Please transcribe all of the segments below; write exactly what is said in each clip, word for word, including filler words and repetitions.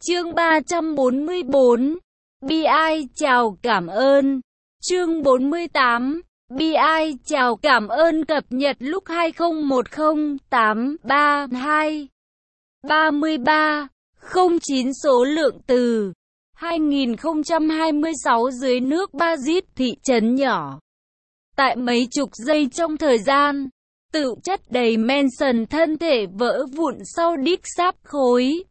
Chương ba trăm bốn mươi bốn. Bi ai chào cảm ơn. Chương bốn mươi tám. Bi ai chào cảm ơn cập nhật lúc hai không một không tám ba hai ba mươi ba không chín số lượng từ hai nghìn không trăm hai mươi sáu dưới nước Bazit thị trấn nhỏ. Tại mấy chục giây trong thời gian, tự chất đầy Manson thân thể vỡ vụn sau đít sáp khối.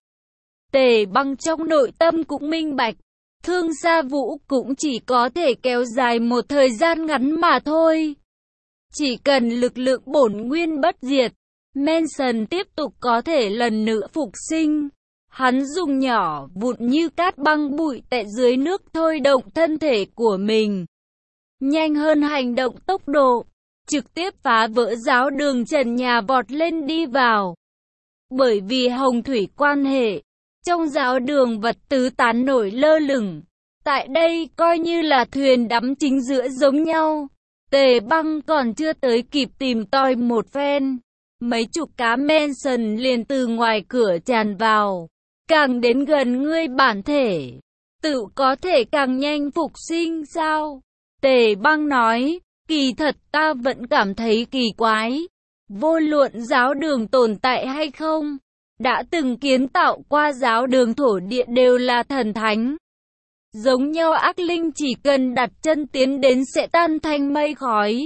Tề Băng trong nội tâm cũng minh bạch, Thương Gia Vũ cũng chỉ có thể kéo dài một thời gian ngắn mà thôi. Chỉ cần lực lượng bổn nguyên bất diệt, Manson tiếp tục có thể lần nữa phục sinh. Hắn dùng nhỏ vụn như cát băng bụi tệ dưới nước thôi động thân thể của mình. Nhanh hơn hành động tốc độ, trực tiếp phá vỡ giáo đường trần nhà vọt lên đi vào. Bởi vì hồng thủy quan hệ, trong giáo đường vật tứ tán nổi lơ lửng. Tại đây coi như là thuyền đắm chính giữa giống nhau. Tề Băng còn chưa tới kịp tìm tòi một phen, mấy chục cá Manson liền từ ngoài cửa tràn vào. Càng đến gần ngươi bản thể, tự có thể càng nhanh phục sinh sao? Tề Băng nói, kỳ thật ta vẫn cảm thấy kỳ quái. Vô luận giáo đường tồn tại hay không, đã từng kiến tạo qua giáo đường thổ địa đều là thần thánh. Giống nhau ác linh chỉ cần đặt chân tiến đến sẽ tan thành mây khói.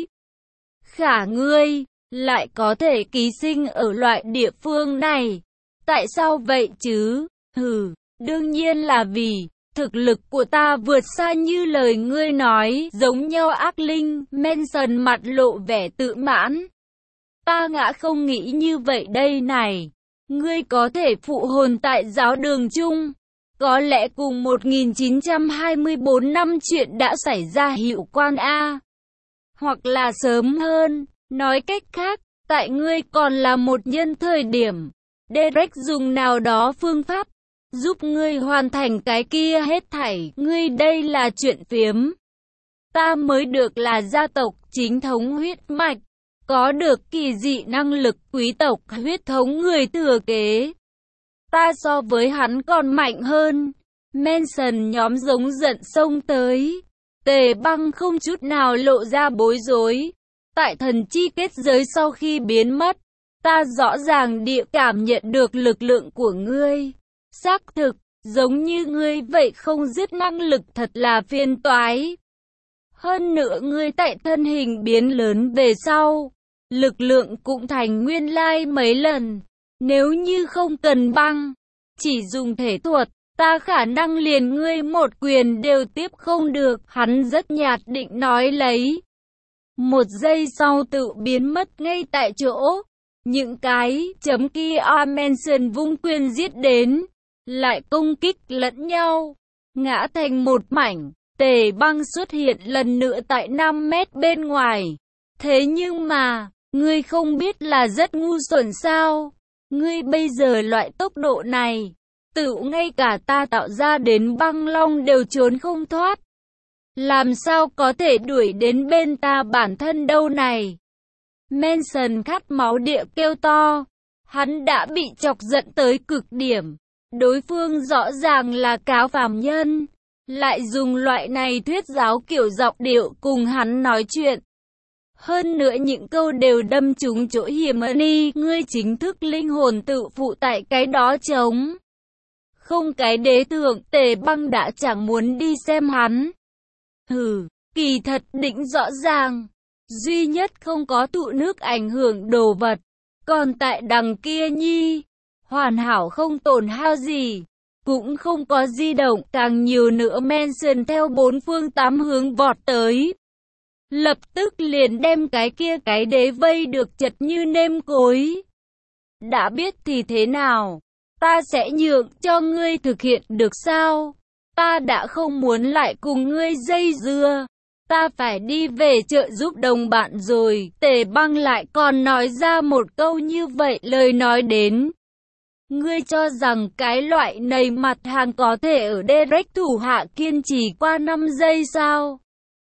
Khả ngươi, lại có thể ký sinh ở loại địa phương này. Tại sao vậy chứ? Hừ, đương nhiên là vì thực lực của ta vượt xa như lời ngươi nói. Giống nhau ác linh, Manson mặt lộ vẻ tự mãn. Ta ngã không nghĩ như vậy đây này. Ngươi có thể phụ hồn tại giáo đường chung. Có lẽ cùng một nghìn chín trăm hai mươi tư năm chuyện đã xảy ra hiệu quan A. Hoặc là sớm hơn, nói cách khác, tại ngươi còn là một nhân thời điểm, Derek dùng nào đó phương pháp, giúp ngươi hoàn thành cái kia hết thảy. Ngươi đây là chuyện phiếm. Ta mới được là gia tộc chính thống huyết mạch, có được kỳ dị năng lực quý tộc huyết thống người thừa kế. Ta so với hắn còn mạnh hơn. Manson nhóm giống giận xông tới. Tề Băng không chút nào lộ ra bối rối. Tại thần chi kết giới sau khi biến mất, ta rõ ràng địa cảm nhận được lực lượng của ngươi. Xác thực, giống như ngươi vậy không dứt năng lực thật là phiền toái. Hơn nữa ngươi tại thân hình biến lớn về sau, lực lượng cũng thành nguyên lai mấy lần. Nếu như không cần băng, chỉ dùng thể thuật, ta khả năng liền ngươi một quyền đều tiếp không được. Hắn rất nhạt định nói lấy. Một giây sau tự biến mất ngay tại chỗ. Những cái chấm kia Manson vung quyền giết đến, lại công kích lẫn nhau, ngã thành một mảnh. Tề Băng xuất hiện lần nữa tại năm mét bên ngoài. Thế nhưng mà, ngươi không biết là rất ngu xuẩn sao? Ngươi bây giờ loại tốc độ này, tự ngay cả ta tạo ra đến băng long đều trốn không thoát. Làm sao có thể đuổi đến bên ta bản thân đâu này? Manson khát máu địa kêu to. Hắn đã bị chọc giận tới cực điểm. Đối phương rõ ràng là cáo phàm nhân, lại dùng loại này thuyết giáo kiểu giọng điệu cùng hắn nói chuyện. Hơn nữa những câu đều đâm trúng chỗ hiểm ni. Ngươi chính thức linh hồn tự phụ tại cái đó trống. Không cái đế thượng. Tề Băng đã chẳng muốn đi xem hắn. Hừ, kỳ thật định rõ ràng. Duy nhất không có thụ nước ảnh hưởng đồ vật. Còn tại đằng kia nhi, hoàn hảo không tổn hao gì. Cũng không có di động. Càng nhiều nữa Manson theo bốn phương tám hướng vọt tới. Lập tức liền đem cái kia cái đế vây được chật như nêm cối. Đã biết thì thế nào? Ta sẽ nhượng cho ngươi thực hiện được sao? Ta đã không muốn lại cùng ngươi dây dưa. Ta phải đi về chợ giúp đồng bạn rồi. Tề Băng lại còn nói ra một câu như vậy lời nói đến. Ngươi cho rằng cái loại này mặt hàng có thể ở Derek thủ hạ kiên trì qua năm giây sao?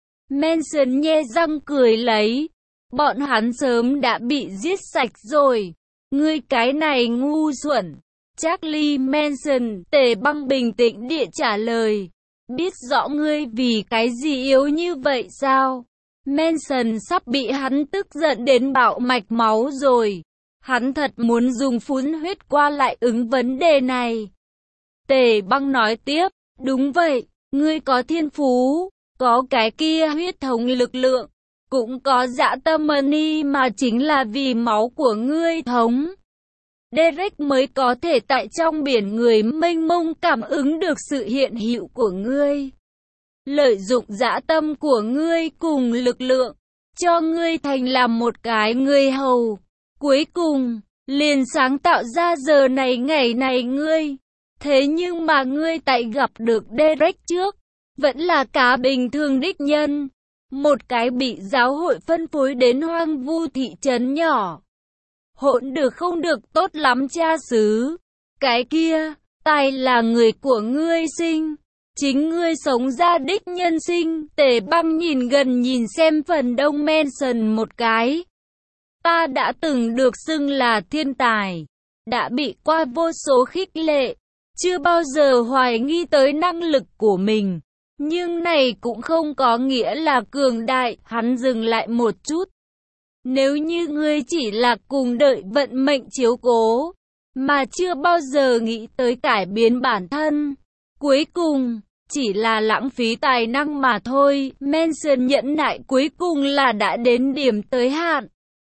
Manson nhe răng cười lấy. Bọn hắn sớm đã bị giết sạch rồi. Ngươi cái này ngu xuẩn. Charlie Manson, Tề Băng bình tĩnh địa trả lời. Biết rõ ngươi vì cái gì yếu như vậy sao? Manson sắp bị hắn tức giận đến bạo mạch máu rồi. Hắn thật muốn dùng phun huyết qua lại ứng vấn đề này. Tề Băng nói tiếp, đúng vậy, ngươi có thiên phú, có cái kia huyết thống lực lượng, cũng có dã tâm money mà chính là vì máu của ngươi thống. Derek mới có thể tại trong biển người mênh mông cảm ứng được sự hiện hữu của ngươi. Lợi dụng dã tâm của ngươi cùng lực lượng, cho ngươi thành làm một cái người hầu. Cuối cùng, liền sáng tạo ra giờ này ngày này ngươi. Thế nhưng mà ngươi tại gặp được Derek trước, vẫn là cá bình thường đích nhân. Một cái bị giáo hội phân phối đến hoang vu thị trấn nhỏ. Hỗn được không được tốt lắm cha xứ. Cái kia, tài là người của ngươi sinh. Chính ngươi sống ra đích nhân sinh. Tề Băng nhìn gần nhìn xem phần đông Manson một cái. Ta đã từng được xưng là thiên tài. Đã bị qua vô số khích lệ. Chưa bao giờ hoài nghi tới năng lực của mình. Nhưng này cũng không có nghĩa là cường đại. Hắn dừng lại một chút. Nếu như ngươi chỉ là cùng đợi vận mệnh chiếu cố, mà chưa bao giờ nghĩ tới cải biến bản thân, cuối cùng, chỉ là lãng phí tài năng mà thôi. Manson nhẫn nại cuối cùng là đã đến điểm tới hạn.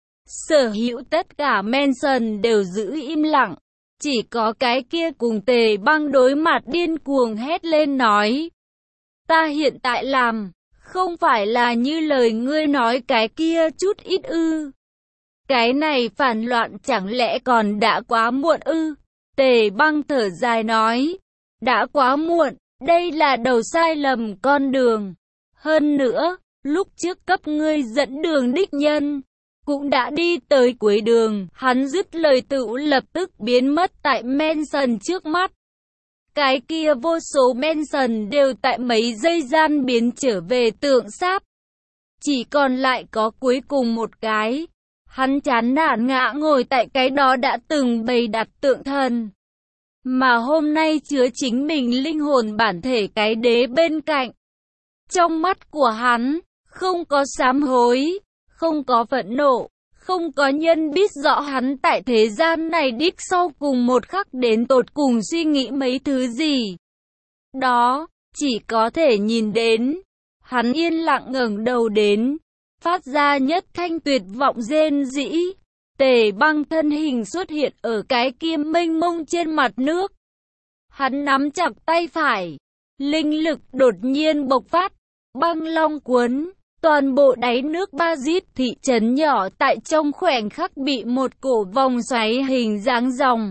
Sở hữu tất cả Manson đều giữ im lặng. Chỉ có cái kia cùng Tề Băng đối mặt điên cuồng hét lên nói. Ta hiện tại làm, không phải là như lời ngươi nói cái kia chút ít ư. Cái này phản loạn chẳng lẽ còn đã quá muộn ư? Tề Băng thở dài nói. Đã quá muộn, đây là đầu sai lầm con đường. Hơn nữa, lúc trước cấp ngươi dẫn đường đích nhân, cũng đã đi tới cuối đường. Hắn dứt lời tựu lập tức biến mất tại Manson trước mắt. Cái kia vô số Manson đều tại mấy giây gian biến trở về tượng sáp. Chỉ còn lại có cuối cùng một cái. Hắn chán nản ngã ngồi tại cái đó đã từng bày đặt tượng thần. Mà hôm nay chứa chính mình linh hồn bản thể cái đế bên cạnh. Trong mắt của hắn, không có sám hối, không có phẫn nộ, không có nhân biết rõ hắn tại thế gian này đích sau cùng một khắc đến tột cùng suy nghĩ mấy thứ gì. Đó, chỉ có thể nhìn đến. Hắn yên lặng ngẩng đầu đến, phát ra nhất thanh tuyệt vọng rên rỉ. Tề Băng thân hình xuất hiện ở cái kia mênh mông trên mặt nước. Hắn nắm chặt tay phải, linh lực đột nhiên bộc phát, băng long cuốn. Toàn bộ đáy nước Ba Dít thị trấn nhỏ tại trong khoảnh khắc bị một cổ vòng xoáy hình dáng ròng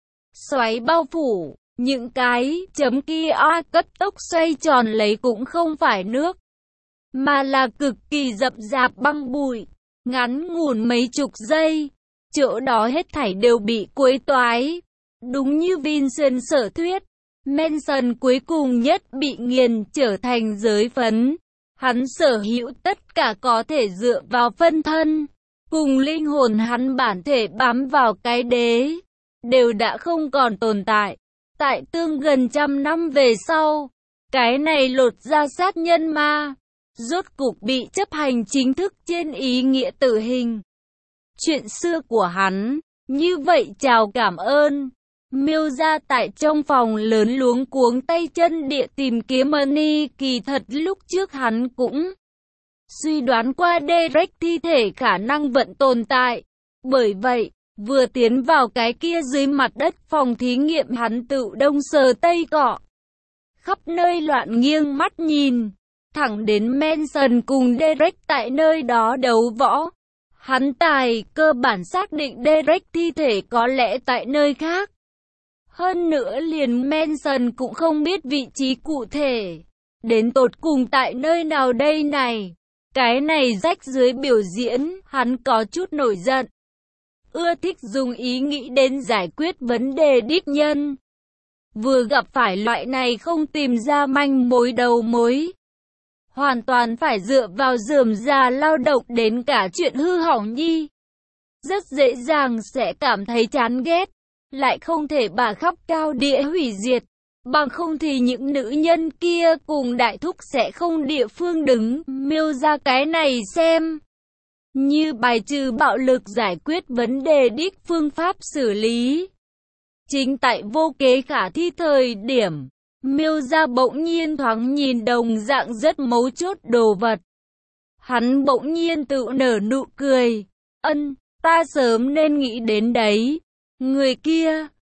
xoáy bao phủ. Những cái chấm kia a cấp tốc xoay tròn lấy cũng không phải nước, mà là cực kỳ rậm rạp băng bụi. Ngắn ngủn mấy chục giây, chỗ đó hết thảy đều bị quấy toái. Đúng như Vincent sở thuyết, Manson cuối cùng nhất bị nghiền trở thành giới phấn. Hắn sở hữu tất cả có thể dựa vào phân thân, cùng linh hồn hắn bản thể bám vào cái đế, đều đã không còn tồn tại. Tại tương gần trăm năm về sau, cái này lột da sát nhân ma, rốt cục bị chấp hành chính thức trên ý nghĩa tử hình. Chuyện xưa của hắn, như vậy chào cảm ơn. Miêu ra tại trong phòng lớn luống cuống tay chân địa tìm kiếm money. Kỳ thật lúc trước hắn cũng suy đoán qua Derek thi thể khả năng vẫn tồn tại. Bởi vậy, vừa tiến vào cái kia dưới mặt đất phòng thí nghiệm hắn tự đông sờ tây cọ. Khắp nơi loạn nghiêng mắt nhìn, thẳng đến Manson cùng Derek tại nơi đó đấu võ. Hắn tài cơ bản xác định Derek thi thể có lẽ tại nơi khác. Hơn nữa liền Manson cũng không biết vị trí cụ thể. Đến tột cùng tại nơi nào đây này? Cái này rách dưới biểu diễn, hắn có chút nổi giận. Ưa thích dùng ý nghĩ đến giải quyết vấn đề đích nhân. Vừa gặp phải loại này không tìm ra manh mối đầu mối. Hoàn toàn phải dựa vào rườm rà lao động đến cả chuyện hư hỏng nhi. Rất dễ dàng sẽ cảm thấy chán ghét. lại không thể bà khắp cao địa hủy diệt. Bằng không thì những nữ nhân kia cùng đại thúc sẽ không địa phương đứng. Miêu ra cái này xem như bài trừ bạo lực giải quyết vấn đề đích phương pháp xử lý. Chính tại vô kế khả thi thời điểm, Miêu ra bỗng nhiên thoáng nhìn đồng dạng rất mấu chốt đồ vật. Hắn bỗng nhiên tự nở nụ cười. Ân, ta sớm nên nghĩ đến đấy. Người kia,